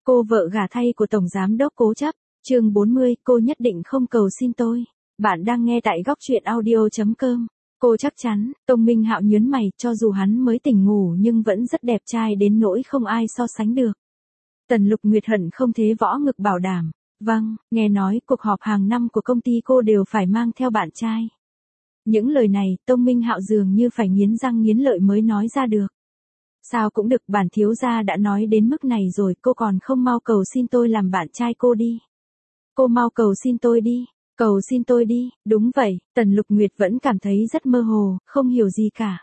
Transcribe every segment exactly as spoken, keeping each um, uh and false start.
Cô vợ gả thay của Tổng Giám đốc cố chấp, chương bốn mươi, cô nhất định không cầu xin tôi. Bạn đang nghe tại góc truyện audio.com. Cô chắc chắn, Tông Minh Hạo nhớn mày, cho dù hắn mới tỉnh ngủ nhưng vẫn rất đẹp trai đến nỗi không ai so sánh được. Tần Lục Nguyệt hận không thế võ ngực bảo đảm. Vâng, nghe nói cuộc họp hàng năm của công ty cô đều phải mang theo bạn trai. Những lời này, Tông Minh Hạo dường như phải nghiến răng nghiến lợi mới nói ra được. Sao cũng được, bản thiếu gia đã nói đến mức này rồi, cô còn không mau cầu xin tôi làm bạn trai cô đi. Cô mau cầu xin tôi đi, cầu xin tôi đi, đúng vậy, Tần Lục Nguyệt vẫn cảm thấy rất mơ hồ, không hiểu gì cả.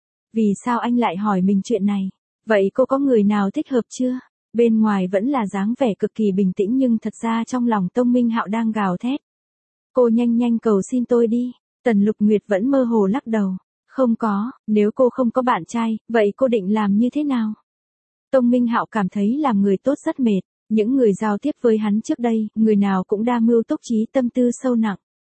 Vì sao anh lại hỏi mình chuyện này? Vậy cô có người nào thích hợp chưa? Bên ngoài vẫn là dáng vẻ cực kỳ bình tĩnh nhưng thật ra trong lòng Tông Minh Hạo đang gào thét. Cô nhanh nhanh cầu xin tôi đi. Tần Lục Nguyệt vẫn mơ hồ lắc đầu. Không có, nếu cô không có bạn trai, vậy cô định làm như thế nào? Tông Minh Hạo cảm thấy làm người tốt rất mệt. Những người giao tiếp với hắn trước đây, người nào cũng đa mưu túc trí, tâm tư sâu nặng.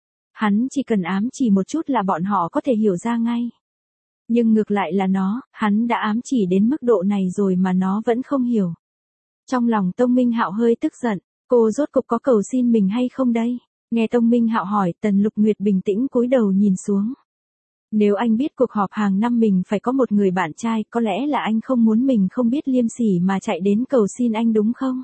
Hắn chỉ cần ám chỉ một chút là bọn họ có thể hiểu ra ngay. Nhưng ngược lại là nó, hắn đã ám chỉ đến mức độ này rồi mà nó vẫn không hiểu. Trong lòng Tông Minh Hạo hơi tức giận, cô rốt cục có cầu xin mình hay không đây? Nghe Tông Minh Hạo hỏi, Tần Lục Nguyệt bình tĩnh cúi đầu nhìn xuống. Nếu anh biết cuộc họp hàng năm mình phải có một người bạn trai, có lẽ là anh không muốn mình không biết liêm sỉ mà chạy đến cầu xin anh đúng không?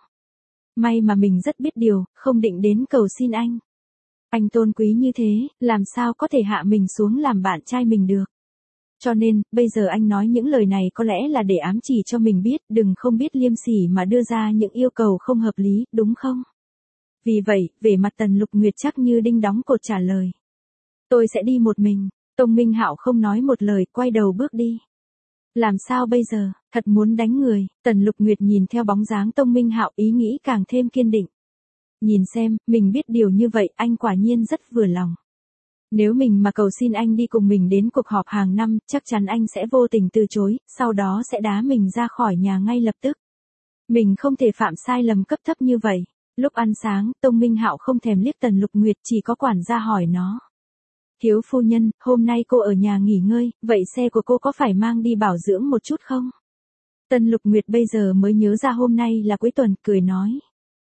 May mà mình rất biết điều, không định đến cầu xin anh. Anh tôn quý như thế, làm sao có thể hạ mình xuống làm bạn trai mình được? Cho nên, bây giờ anh nói những lời này có lẽ là để ám chỉ cho mình biết, đừng không biết liêm sỉ mà đưa ra những yêu cầu không hợp lý, đúng không? Vì vậy, vẻ mặt Tần Lục Nguyệt chắc như đinh đóng cột trả lời. Tôi sẽ đi một mình. Tông Minh Hạo không nói một lời, quay đầu bước đi. Làm sao bây giờ, thật muốn đánh người. Tần Lục Nguyệt nhìn theo bóng dáng Tông Minh Hạo, ý nghĩ càng thêm kiên định. Nhìn xem, mình biết điều như vậy, anh quả nhiên rất vừa lòng. Nếu mình mà cầu xin anh đi cùng mình đến cuộc họp hàng năm, chắc chắn anh sẽ vô tình từ chối, sau đó sẽ đá mình ra khỏi nhà ngay lập tức. Mình không thể phạm sai lầm cấp thấp như vậy. Lúc ăn sáng, Tông Minh Hạo không thèm liếc Tần Lục Nguyệt, chỉ có quản gia hỏi nó. Thiếu phu nhân, hôm nay cô ở nhà nghỉ ngơi, vậy xe của cô có phải mang đi bảo dưỡng một chút không? Tần Lục Nguyệt bây giờ mới nhớ ra hôm nay là cuối tuần, cười nói.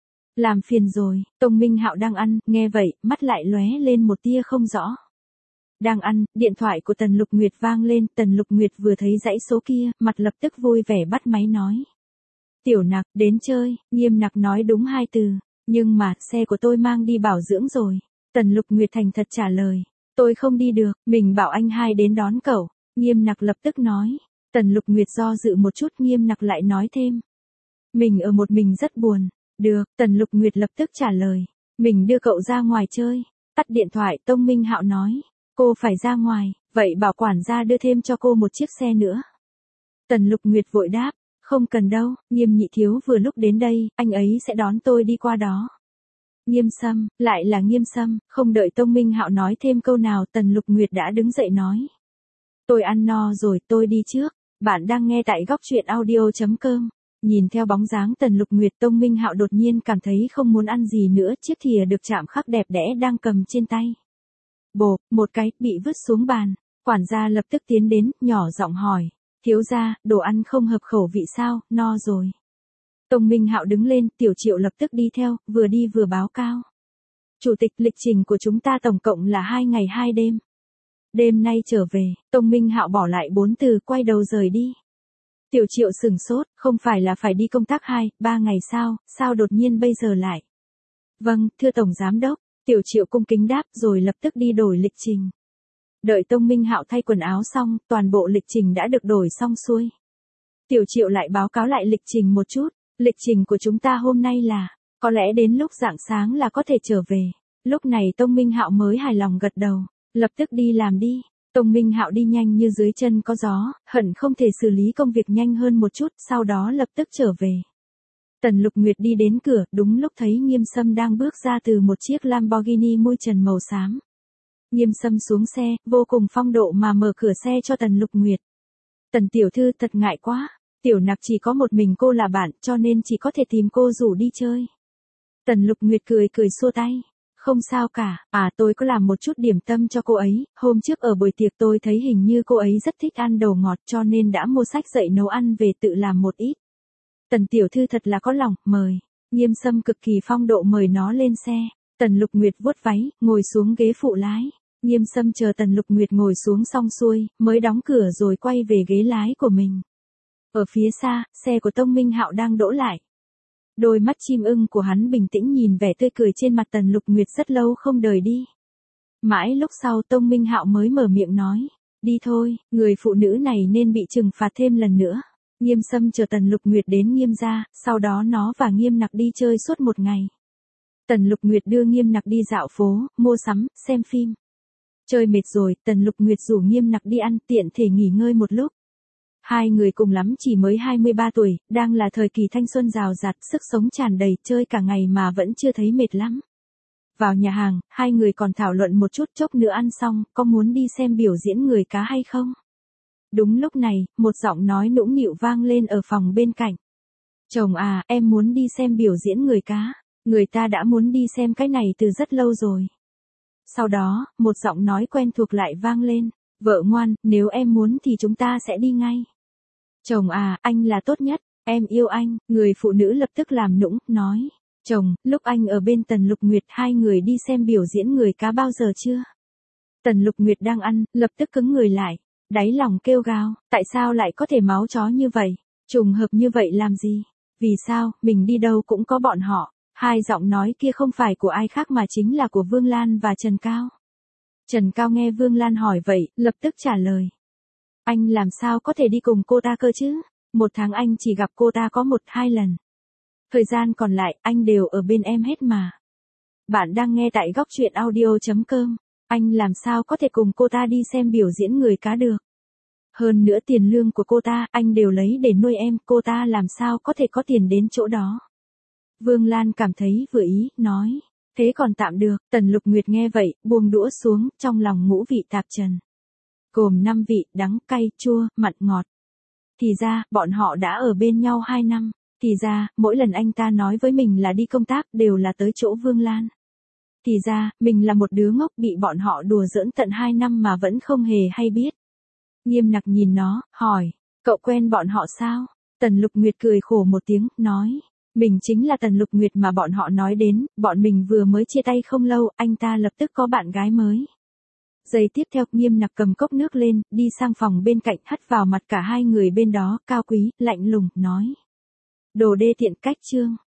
Làm phiền rồi. Tông Minh Hạo đang ăn, nghe vậy, mắt lại lóe lên một tia không rõ. Đang ăn, điện thoại của Tần Lục Nguyệt vang lên, Tần Lục Nguyệt vừa thấy dãy số kia, mặt lập tức vui vẻ bắt máy nói. Tiểu Nặc, đến chơi. Nghiêm Nặc nói đúng hai từ, nhưng mà, xe của tôi mang đi bảo dưỡng rồi. Tần Lục Nguyệt thành thật trả lời. Tôi không đi được, mình bảo anh hai đến đón cậu. Nghiêm Nặc lập tức nói. Tần Lục Nguyệt do dự một chút, Nghiêm Nặc lại nói thêm. Mình ở một mình rất buồn. Được, Tần Lục Nguyệt lập tức trả lời. Mình đưa cậu ra ngoài chơi. Tắt điện thoại, Tông Minh Hạo nói. Cô phải ra ngoài, vậy bảo quản gia đưa thêm cho cô một chiếc xe nữa. Tần Lục Nguyệt vội đáp. Không cần đâu, Nghiêm nhị thiếu vừa lúc đến đây, anh ấy sẽ đón tôi đi qua đó. Nghiêm Sâm, lại là Nghiêm Sâm, không đợi Tông Minh Hạo nói thêm câu nào, Tần Lục Nguyệt đã đứng dậy nói. Tôi ăn no rồi, tôi đi trước. Bạn đang nghe tại góc truyện audio.com. Nhìn theo bóng dáng Tần Lục Nguyệt, Tông Minh Hạo đột nhiên cảm thấy không muốn ăn gì nữa, chiếc thìa được chạm khắc đẹp đẽ đang cầm trên tay. Bộp, một cái, bị vứt xuống bàn. Quản gia lập tức tiến đến, nhỏ giọng hỏi. Thiếu gia, đồ ăn không hợp khẩu vị sao, no rồi. Tông Minh Hạo đứng lên, Tiểu Triệu lập tức đi theo, vừa đi vừa báo cáo. Chủ tịch, lịch trình của chúng ta tổng cộng là hai ngày hai đêm. Đêm nay trở về, Tông Minh Hạo bỏ lại bốn từ, quay đầu rời đi. Tiểu Triệu sửng sốt, không phải là phải đi công tác hai, ba ngày sao, sao đột nhiên bây giờ lại. Vâng, thưa Tổng Giám đốc, Tiểu Triệu cung kính đáp rồi lập tức đi đổi lịch trình. Đợi Tông Minh Hạo thay quần áo xong, toàn bộ lịch trình đã được đổi xong xuôi. Tiểu Triệu lại báo cáo lại lịch trình một chút. Lịch trình của chúng ta hôm nay là, có lẽ đến lúc rạng sáng là có thể trở về. Lúc này Tông Minh Hạo mới hài lòng gật đầu, lập tức đi làm đi. Tông Minh Hạo đi nhanh như dưới chân có gió, hận không thể xử lý công việc nhanh hơn một chút, sau đó lập tức trở về. Tần Lục Nguyệt đi đến cửa, đúng lúc thấy Nghiêm Sâm đang bước ra từ một chiếc Lamborghini mui trần màu xám. Nghiêm Sâm xuống xe, vô cùng phong độ mà mở cửa xe cho Tần Lục Nguyệt. Tần tiểu thư, thật ngại quá. Tiểu Nặc chỉ có một mình cô là bạn, cho nên chỉ có thể tìm cô rủ đi chơi. Tần Lục Nguyệt cười cười xua tay. Không sao cả, à tôi có làm một chút điểm tâm cho cô ấy, hôm trước ở buổi tiệc tôi thấy hình như cô ấy rất thích ăn đồ ngọt cho nên đã mua sách dạy nấu ăn về tự làm một ít. Tần tiểu thư thật là có lòng, mời. Nghiêm Sâm cực kỳ phong độ mời nó lên xe. Tần Lục Nguyệt vuốt váy, ngồi xuống ghế phụ lái. Nghiêm Sâm chờ Tần Lục Nguyệt ngồi xuống xong xuôi, mới đóng cửa rồi quay về ghế lái của mình. Ở phía xa, xe của Tông Minh Hạo đang đỗ lại. Đôi mắt chim ưng của hắn bình tĩnh nhìn vẻ tươi cười trên mặt Tần Lục Nguyệt rất lâu không rời đi. Mãi lúc sau Tông Minh Hạo mới mở miệng nói, đi thôi, người phụ nữ này nên bị trừng phạt thêm lần nữa. Nghiêm Sâm chờ Tần Lục Nguyệt đến Nghiêm gia, sau đó nó và Nghiêm Nặc đi chơi suốt một ngày. Tần Lục Nguyệt đưa Nghiêm Nặc đi dạo phố, mua sắm, xem phim. Chơi mệt rồi, Tần Lục Nguyệt rủ Nghiêm Nặc đi ăn, tiện thể nghỉ ngơi một lúc. Hai người cùng lắm chỉ mới hai mươi ba tuổi, đang là thời kỳ thanh xuân rào rạt, sức sống tràn đầy, chơi cả ngày mà vẫn chưa thấy mệt lắm. Vào nhà hàng, hai người còn thảo luận một chút, chốc nữa ăn xong, có muốn đi xem biểu diễn người cá hay không? Đúng lúc này, một giọng nói nũng nịu vang lên ở phòng bên cạnh. Chồng à, em muốn đi xem biểu diễn người cá. Người ta đã muốn đi xem cái này từ rất lâu rồi. Sau đó, một giọng nói quen thuộc lại vang lên. Vợ ngoan, nếu em muốn thì chúng ta sẽ đi ngay. Chồng à, anh là tốt nhất, em yêu anh. Người phụ nữ lập tức làm nũng, nói. Chồng, lúc anh ở bên Tần Lục Nguyệt hai người đi xem biểu diễn người cá bao giờ chưa? Tần Lục Nguyệt đang ăn, lập tức cứng người lại. Đáy lòng kêu gào, tại sao lại có thể máu chó như vậy? Trùng hợp như vậy làm gì? Vì sao, mình đi đâu cũng có bọn họ. Hai giọng nói kia không phải của ai khác mà chính là của Vương Lan và Trần Cao. Trần Cao nghe Vương Lan hỏi vậy, lập tức trả lời. Anh làm sao có thể đi cùng cô ta cơ chứ? Một tháng anh chỉ gặp cô ta có một hai lần. Thời gian còn lại, anh đều ở bên em hết mà. Bạn đang nghe tại góc truyện audio chấm com. Anh làm sao có thể cùng cô ta đi xem biểu diễn người cá được? Hơn nữa tiền lương của cô ta, anh đều lấy để nuôi em, cô ta làm sao có thể có tiền đến chỗ đó? Vương Lan cảm thấy vừa ý, nói. Thế còn tạm được, Tần Lục Nguyệt nghe vậy, buông đũa xuống, trong lòng ngũ vị tạp trần. Gồm năm vị, đắng, cay, chua, mặn, ngọt. Thì ra, bọn họ đã ở bên nhau hai năm. Thì ra, mỗi lần anh ta nói với mình là đi công tác đều là tới chỗ Vương Lan. Thì ra, mình là một đứa ngốc bị bọn họ đùa giỡn tận hai năm mà vẫn không hề hay biết. Nghiêm Nặc nhìn nó, hỏi, cậu quen bọn họ sao? Tần Lục Nguyệt cười khổ một tiếng, nói, mình chính là Tần Lục Nguyệt mà bọn họ nói đến, bọn mình vừa mới chia tay không lâu, anh ta lập tức có bạn gái mới. Giây tiếp theo, Nghiêm Nặc cầm cốc nước lên, đi sang phòng bên cạnh hắt vào mặt cả hai người bên đó, cao quý, lạnh lùng, nói. Đồ đê tiện cách chương.